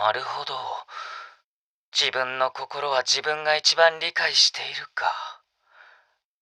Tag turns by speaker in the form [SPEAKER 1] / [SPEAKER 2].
[SPEAKER 1] なるほど。自分の心は自分が一番理解しているか。